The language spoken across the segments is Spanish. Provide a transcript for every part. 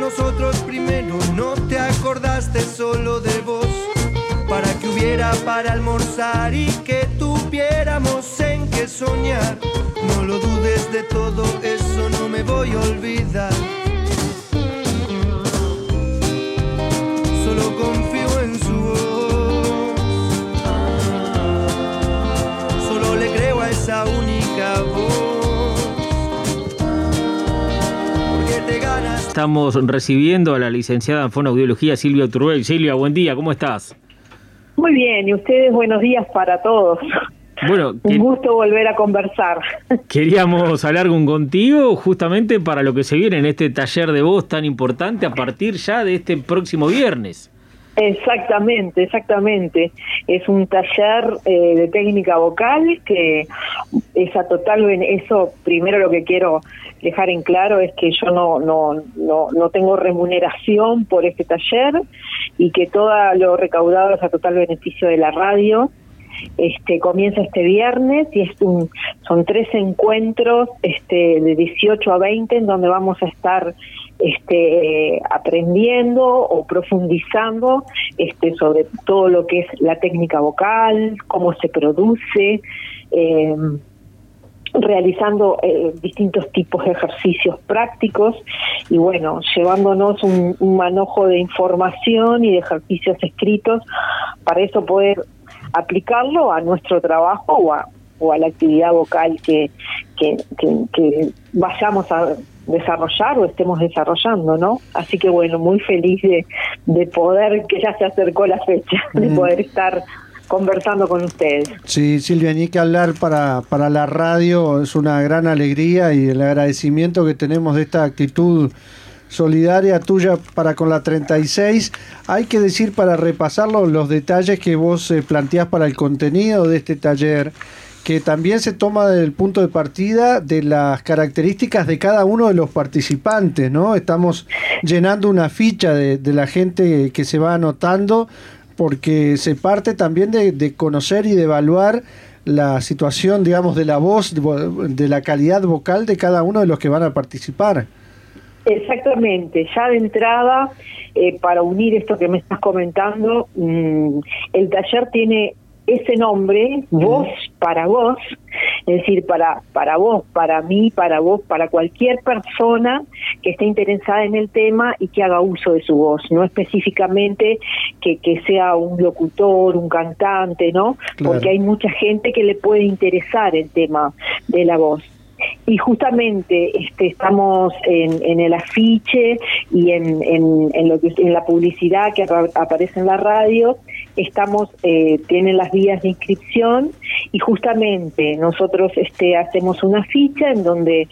nosotros primero, no te acordaste solo de vos, para que hubiera para almorzar y que tuviéramos en qué soñar. No lo dudes de todo eso, no me voy a olvidar. Solo confío en su voz, solo le creo a esa única voz, porque te ganas. Estamos recibiendo a la licenciada en Fonoaudiología Silvia Uturbey. Silvia, buen día, ¿cómo estás? Muy bien, y ustedes buenos días para todos. Bueno, un gusto volver a conversar. Queríamos hablar contigo justamente para lo que se viene en este taller de voz tan importante a partir ya de este próximo viernes. Exactamente. Es un taller de técnica vocal que es a total eso. Primero lo que quiero dejar en claro es que yo no tengo remuneración por este taller y que todo lo recaudado es a total beneficio de la radio. Comienza este viernes y son 3 encuentros de 18 a 20 en donde vamos a estar aprendiendo o profundizando sobre todo lo que es la técnica vocal, cómo se produce, realizando distintos tipos de ejercicios prácticos y bueno, llevándonos un manojo de información y de ejercicios escritos para eso poder aplicarlo a nuestro trabajo o a la actividad vocal que vayamos a desarrollar o estemos desarrollando, ¿no? Así que bueno, muy feliz de poder, que ya se acercó la fecha, de poder estar conversando con ustedes. Sí, Silvia, ni que hablar para la radio, es una gran alegría y el agradecimiento que tenemos de esta actitud solidaria tuya para con la 36. Hay que decir, para repasarlo, los detalles que vos planteás para el contenido de este taller, que también se toma desde el punto de partida de las características de cada uno de los participantes, ¿no? Estamos llenando una ficha de la gente que se va anotando, porque se parte también de conocer y de evaluar la situación, digamos, de la voz, de la calidad vocal de cada uno de los que van a participar. Exactamente, ya de entrada, para unir esto que me estás comentando, el taller tiene ese nombre, Voz para Vos, es decir, para vos, para mí, para vos, para cualquier persona que esté interesada en el tema y que haga uso de su voz, no específicamente que sea un locutor, un cantante, ¿no? Claro. Porque hay mucha gente que le puede interesar el tema de la voz. Y justamente estamos en el afiche y en lo que en la publicidad que aparece en la radio, tienen las vías de inscripción y justamente nosotros hacemos una ficha en donde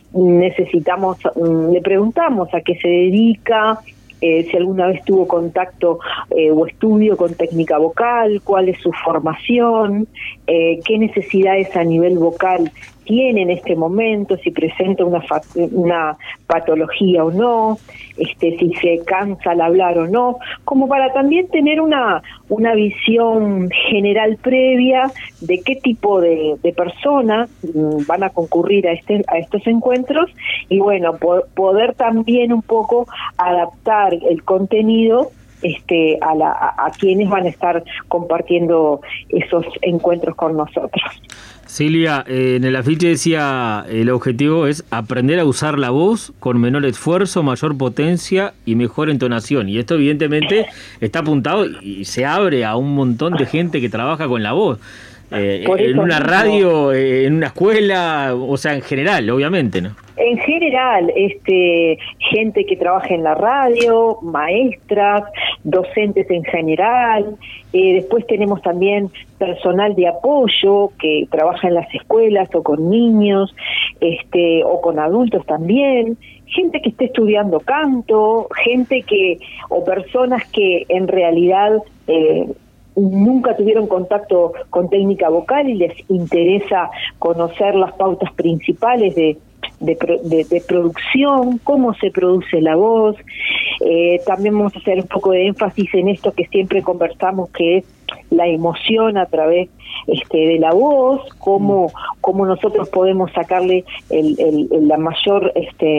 le preguntamos a qué se dedica, si alguna vez tuvo contacto o estudio con técnica vocal, cuál es su formación, qué necesidades a nivel vocal tiene en este momento, si presenta una patología o no, si se cansa al hablar o no, como para también tener una visión general previa de qué tipo de personas van a concurrir a estos encuentros y bueno, poder también un poco adaptar el contenido a quienes van a estar compartiendo esos encuentros con nosotros. Silvia, en el afiche decía el objetivo es aprender a usar la voz con menor esfuerzo, mayor potencia y mejor entonación. Y esto evidentemente está apuntado y se abre a un montón de gente que trabaja con la voz. En una radio, en una escuela, o sea, en general, obviamente, ¿no? En general, gente que trabaja en la radio, maestras, docentes en general, después tenemos también personal de apoyo que trabaja en las escuelas o con niños, o con adultos también, gente que esté estudiando canto, o personas que en realidad nunca tuvieron contacto con técnica vocal y les interesa conocer las pautas principales de producción, cómo se produce la voz. También vamos a hacer un poco de énfasis en esto que siempre conversamos, que es la emoción a través de la voz, cómo nosotros podemos sacarle la mayor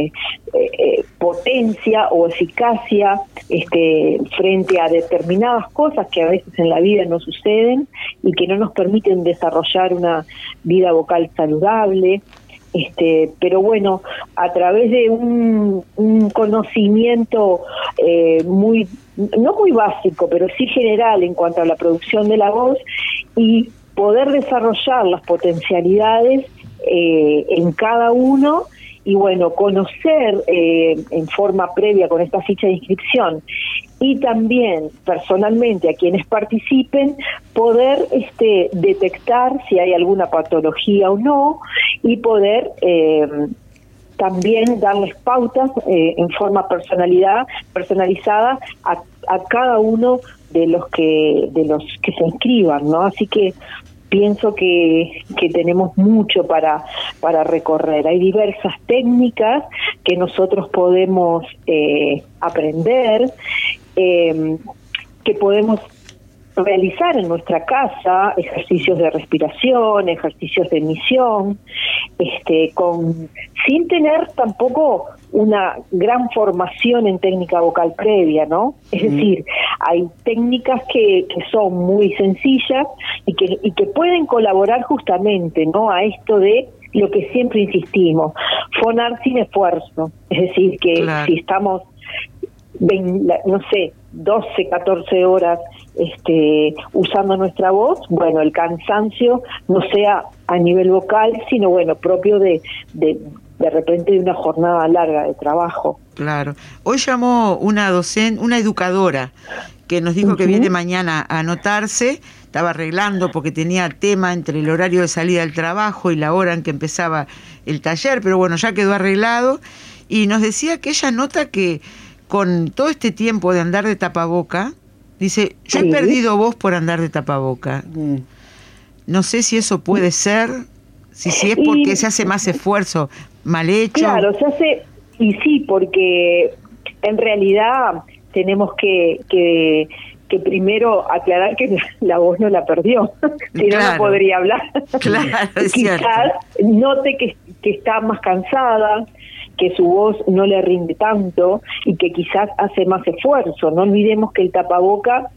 potencia o eficacia frente a determinadas cosas que a veces en la vida nos suceden y que no nos permiten desarrollar una vida vocal saludable. Pero bueno, a través de un conocimiento no muy básico, pero sí general en cuanto a la producción de la voz y poder desarrollar las potencialidades en cada uno y bueno, conocer en forma previa con esta ficha de inscripción y también personalmente a quienes participen poder detectar si hay alguna patología o no y poder también darles pautas en forma personalizada a cada uno de los que se inscriban, ¿no? Así que pienso que tenemos mucho para recorrer. Hay diversas técnicas que nosotros podemos aprender, que podemos realizar en nuestra casa, ejercicios de respiración, ejercicios de emisión, sin tener tampoco una gran formación en técnica vocal previa, ¿no? Es decir, hay técnicas que son muy sencillas y que pueden colaborar justamente, ¿no?, a esto de lo que siempre insistimos, fonar sin esfuerzo. Es decir, que si estamos 12, 14 horas usando nuestra voz, bueno, el cansancio no sea a nivel vocal, sino bueno, propio de repente de una jornada larga de trabajo. Claro. Hoy llamó una educadora que nos dijo que viene mañana a anotarse. Estaba arreglando porque tenía tema entre el horario de salida del trabajo y la hora en que empezaba el taller, pero bueno, ya quedó arreglado y nos decía que ella nota que con todo este tiempo de andar de tapaboca, dice, yo he perdido voz por andar de tapaboca. No sé si eso puede ser, si es porque se hace más esfuerzo, mal hecho. Claro, se hace, y sí, porque en realidad tenemos que primero aclarar que la voz no la perdió, si no, no podría hablar. Claro, es Quizás note que está más cansada, que su voz no le rinde tanto y que quizás hace más esfuerzo. No olvidemos que el tapaboca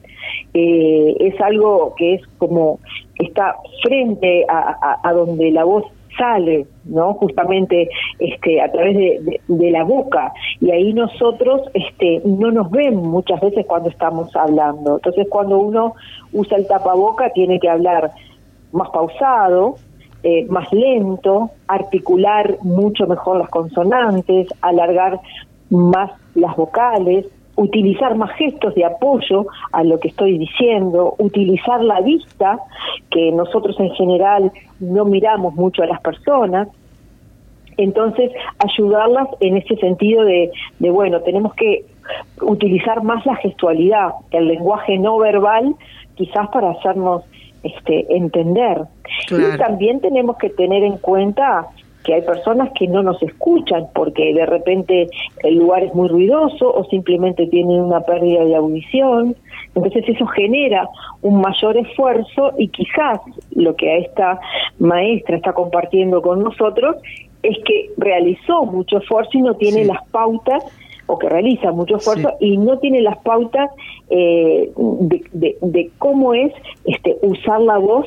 es algo que es como está frente a donde la voz sale, ¿no? Justamente a través de la boca, y ahí nosotros no nos ven muchas veces cuando estamos hablando. Entonces, cuando uno usa el tapaboca tiene que hablar más pausado, más lento, articular mucho mejor las consonantes, alargar más las vocales, utilizar más gestos de apoyo a lo que estoy diciendo, utilizar la vista, que nosotros en general no miramos mucho a las personas. Entonces, ayudarlas en ese sentido de bueno, tenemos que utilizar más la gestualidad, el lenguaje no verbal, quizás para hacernos entender. Claro. Y también tenemos que tener en cuenta que hay personas que no nos escuchan porque de repente el lugar es muy ruidoso o simplemente tienen una pérdida de audición. Entonces eso genera un mayor esfuerzo y quizás lo que esta maestra está compartiendo con nosotros es que realizó mucho esfuerzo y no tiene las pautas, o que realiza mucho esfuerzo y no tiene las pautas de cómo es usar la voz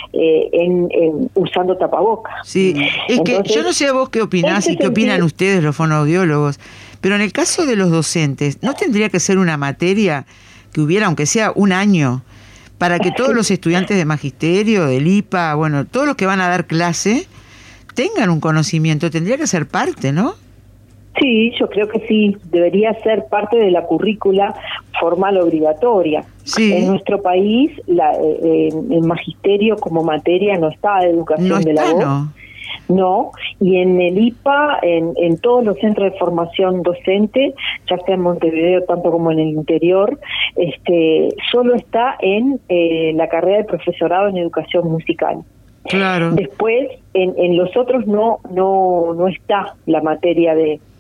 usando tapabocas. Sí, es que yo no sé a vos qué opinás y qué opinan ustedes los fonoaudiólogos, pero en el caso de los docentes, ¿no tendría que ser una materia que hubiera, aunque sea un año, para que todos los estudiantes de magisterio, del IPA, bueno, todos los que van a dar clase, tengan un conocimiento? Tendría que ser parte, ¿no? Sí, yo creo que sí, debería ser parte de la currícula formal obligatoria. Sí. En nuestro país, el magisterio como materia no está de educación de la voz. No, y en el IPA, en todos los centros de formación docente, ya sea en Montevideo tanto como en el interior, solo está en la carrera de profesorado en educación musical. Claro. Después, en los otros no está la materia de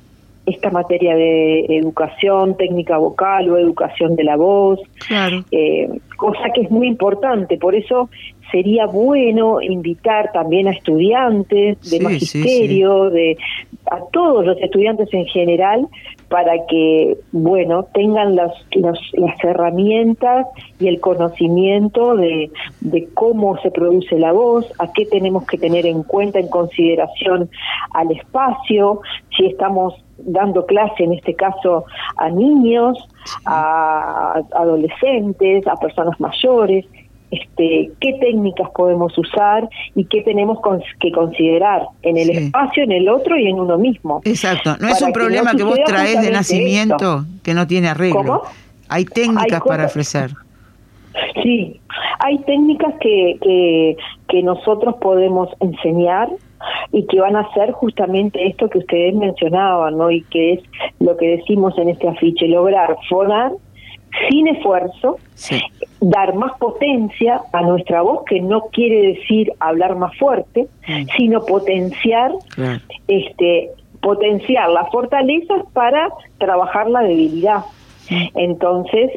esta materia de educación técnica vocal o educación de la voz, claro. Cosa que es muy importante. Por eso sería bueno invitar también a estudiantes de magisterio, a todos los estudiantes en general, para que, bueno, tengan las herramientas y el conocimiento de cómo se produce la voz, a qué tenemos que tener en cuenta en consideración al espacio, si estamos dando clase, en este caso, a niños, a adolescentes, a personas mayores, qué técnicas podemos usar y qué tenemos que considerar en el espacio, en el otro y en uno mismo. Exacto, no es un problema que vos traes de nacimiento que no tiene arreglo. ¿Cómo? Hay técnicas para ofrecer. Sí, hay técnicas que nosotros podemos enseñar y que van a hacer justamente esto que ustedes mencionaban, ¿no? Y que es lo que decimos en este afiche, lograr fonar sin esfuerzo, dar más potencia a nuestra voz, que no quiere decir hablar más fuerte, sino potenciar, potenciar las fortalezas para trabajar la debilidad. Entonces,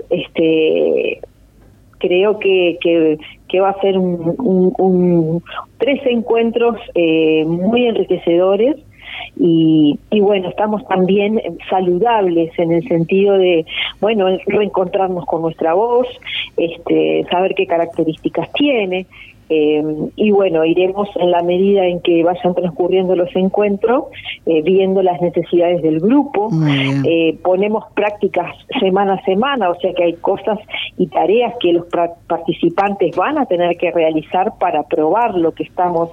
creo que va a ser 3 encuentros muy enriquecedores. Y bueno, estamos también saludables en el sentido de, bueno, reencontrarnos con nuestra voz, saber qué características tiene, y bueno, iremos en la medida en que vayan transcurriendo los encuentros, viendo las necesidades del grupo. Ponemos prácticas semana a semana, o sea que hay cosas y tareas que los participantes van a tener que realizar para probar lo que estamos,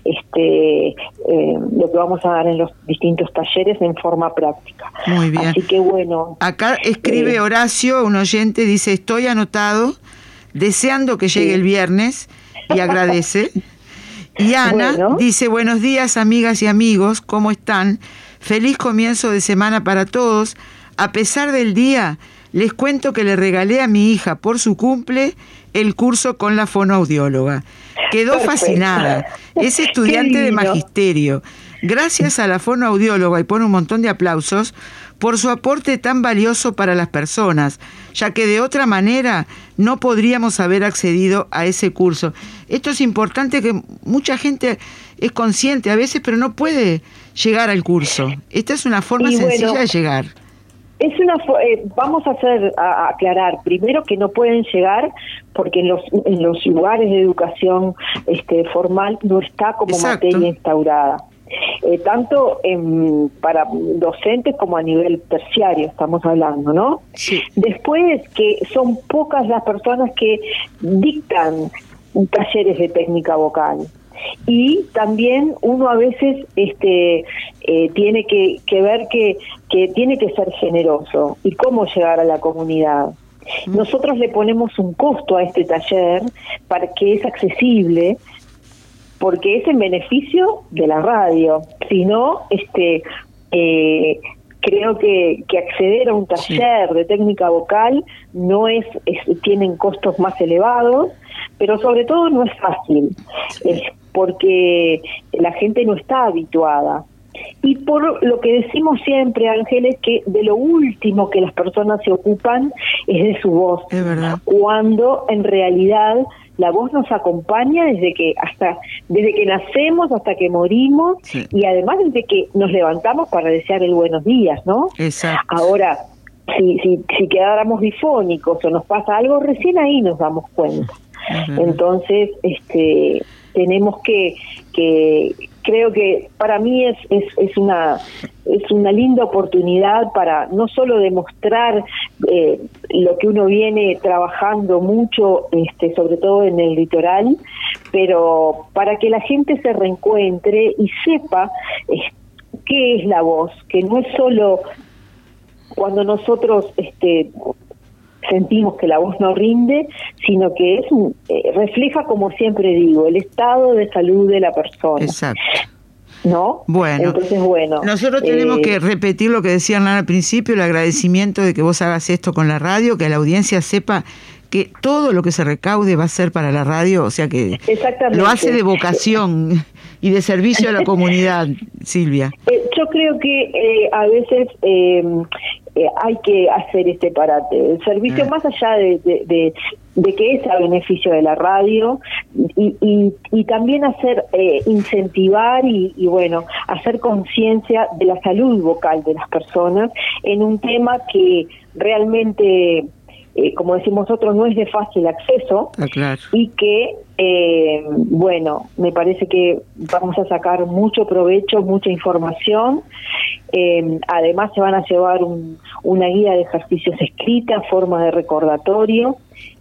lo que vamos a dar en los distintos talleres en forma práctica. Muy bien. Así que bueno. Acá escribe Horacio, un oyente, dice: estoy anotado, deseando que llegue el viernes, y agradece. Y Ana dice: buenos días, amigas y amigos, ¿cómo están? Feliz comienzo de semana para todos. A pesar del día, les cuento que le regalé a mi hija por su cumple el curso con la fonoaudióloga. Quedó fascinada. Es estudiante de magisterio. Gracias a la fonoaudióloga, y pone un montón de aplausos, por su aporte tan valioso para las personas, ya que de otra manera no podríamos haber accedido a ese curso. Esto es importante, que mucha gente es consciente a veces, pero no puede llegar al curso. Esta es una forma sencilla de llegar. Vamos a aclarar primero que no pueden llegar porque en los lugares de educación formal no está como materia instaurada. Tanto para docentes como a nivel terciario estamos hablando, ¿no? Sí. Después, que son pocas las personas que dictan talleres de técnica vocal, y también uno a veces tiene que ver que tiene que ser generoso y cómo llegar a la comunidad. Nosotros le ponemos un costo a este taller para que es accesible, porque es en beneficio de la radio. Si no, creo que acceder a un taller de técnica vocal no tienen costos más elevados, pero sobre todo no es fácil, porque la gente no está habituada. Y por lo que decimos siempre, Ángel, es que de lo último que las personas se ocupan es de su voz. Es verdad. Cuando en realidad la voz nos acompaña desde que nacemos hasta que morimos, y además desde que nos levantamos para desear el buenos días, ¿no? Exacto. Ahora, si quedáramos difónicos o nos pasa algo, recién ahí nos damos cuenta. Entonces, tenemos que creo que para mí es una linda oportunidad para no solo demostrar lo que uno viene trabajando mucho, sobre todo en el litoral, pero para que la gente se reencuentre y sepa qué es la voz, que no es solo cuando nosotros sentimos que la voz no rinde, sino que refleja, como siempre digo, el estado de salud de la persona. Exacto. ¿No? Bueno, entonces, nosotros tenemos que repetir lo que decía Hernán al principio, el agradecimiento de que vos hagas esto con la radio, que la audiencia sepa que todo lo que se recaude va a ser para la radio, o sea que lo hace de vocación y de servicio a la comunidad, Silvia. Yo creo que a veces hay que hacer este parate. El servicio, más allá de que es a beneficio de la radio, y también hacer, incentivar y bueno, hacer conciencia de la salud vocal de las personas en un tema que realmente, como decimos nosotros, no es de fácil acceso, claro. Y que, bueno, me parece que vamos a sacar mucho provecho, mucha información. Además se van a llevar una guía de ejercicios escrita, forma de recordatorio,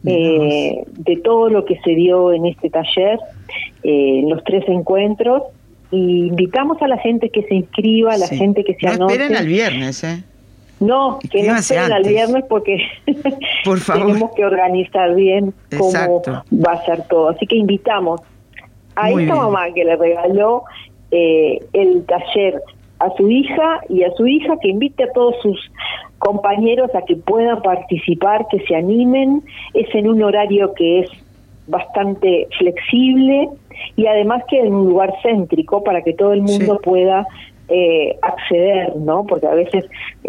de todo lo que se dio en este taller, en los 3 encuentros, y invitamos a la gente que se inscriba, a la gente que se anote. No esperen al viernes, No, que no esperen al viernes porque por favor, tenemos que organizar bien cómo va a ser todo. Así que invitamos a esta mamá que le regaló el taller a su hija y a su hija, que invite a todos sus compañeros a que puedan participar, que se animen. Es en un horario que es bastante flexible y además que en un lugar céntrico para que todo el mundo pueda acceder, ¿no? Porque a veces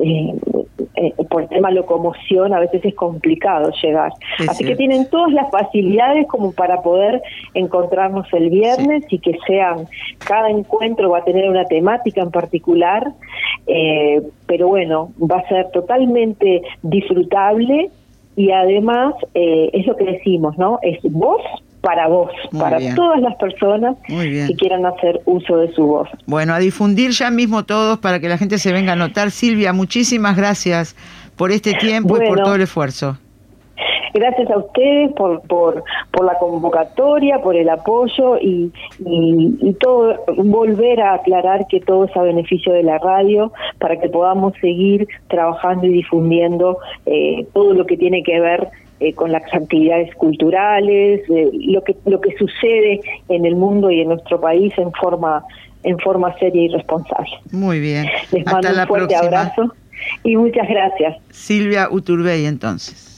por el tema locomoción a veces es complicado llegar. Así que tienen todas las facilidades como para poder encontrarnos el viernes y que cada encuentro va a tener una temática en particular, pero bueno, va a ser totalmente disfrutable y además es lo que decimos, ¿no? Es voz para vos, para todas las personas que quieran hacer uso de su voz. Bueno, a difundir ya mismo todos para que la gente se venga a anotar. Silvia, muchísimas gracias por este tiempo y por todo el esfuerzo. Gracias a ustedes por la convocatoria, por el apoyo y todo, volver a aclarar que todo es a beneficio de la radio para que podamos seguir trabajando y difundiendo todo lo que tiene que ver con las actividades culturales, lo que sucede en el mundo y en nuestro país en forma seria y responsable. Muy bien. Les mando un fuerte abrazo y muchas gracias. Silvia Uturbey, entonces.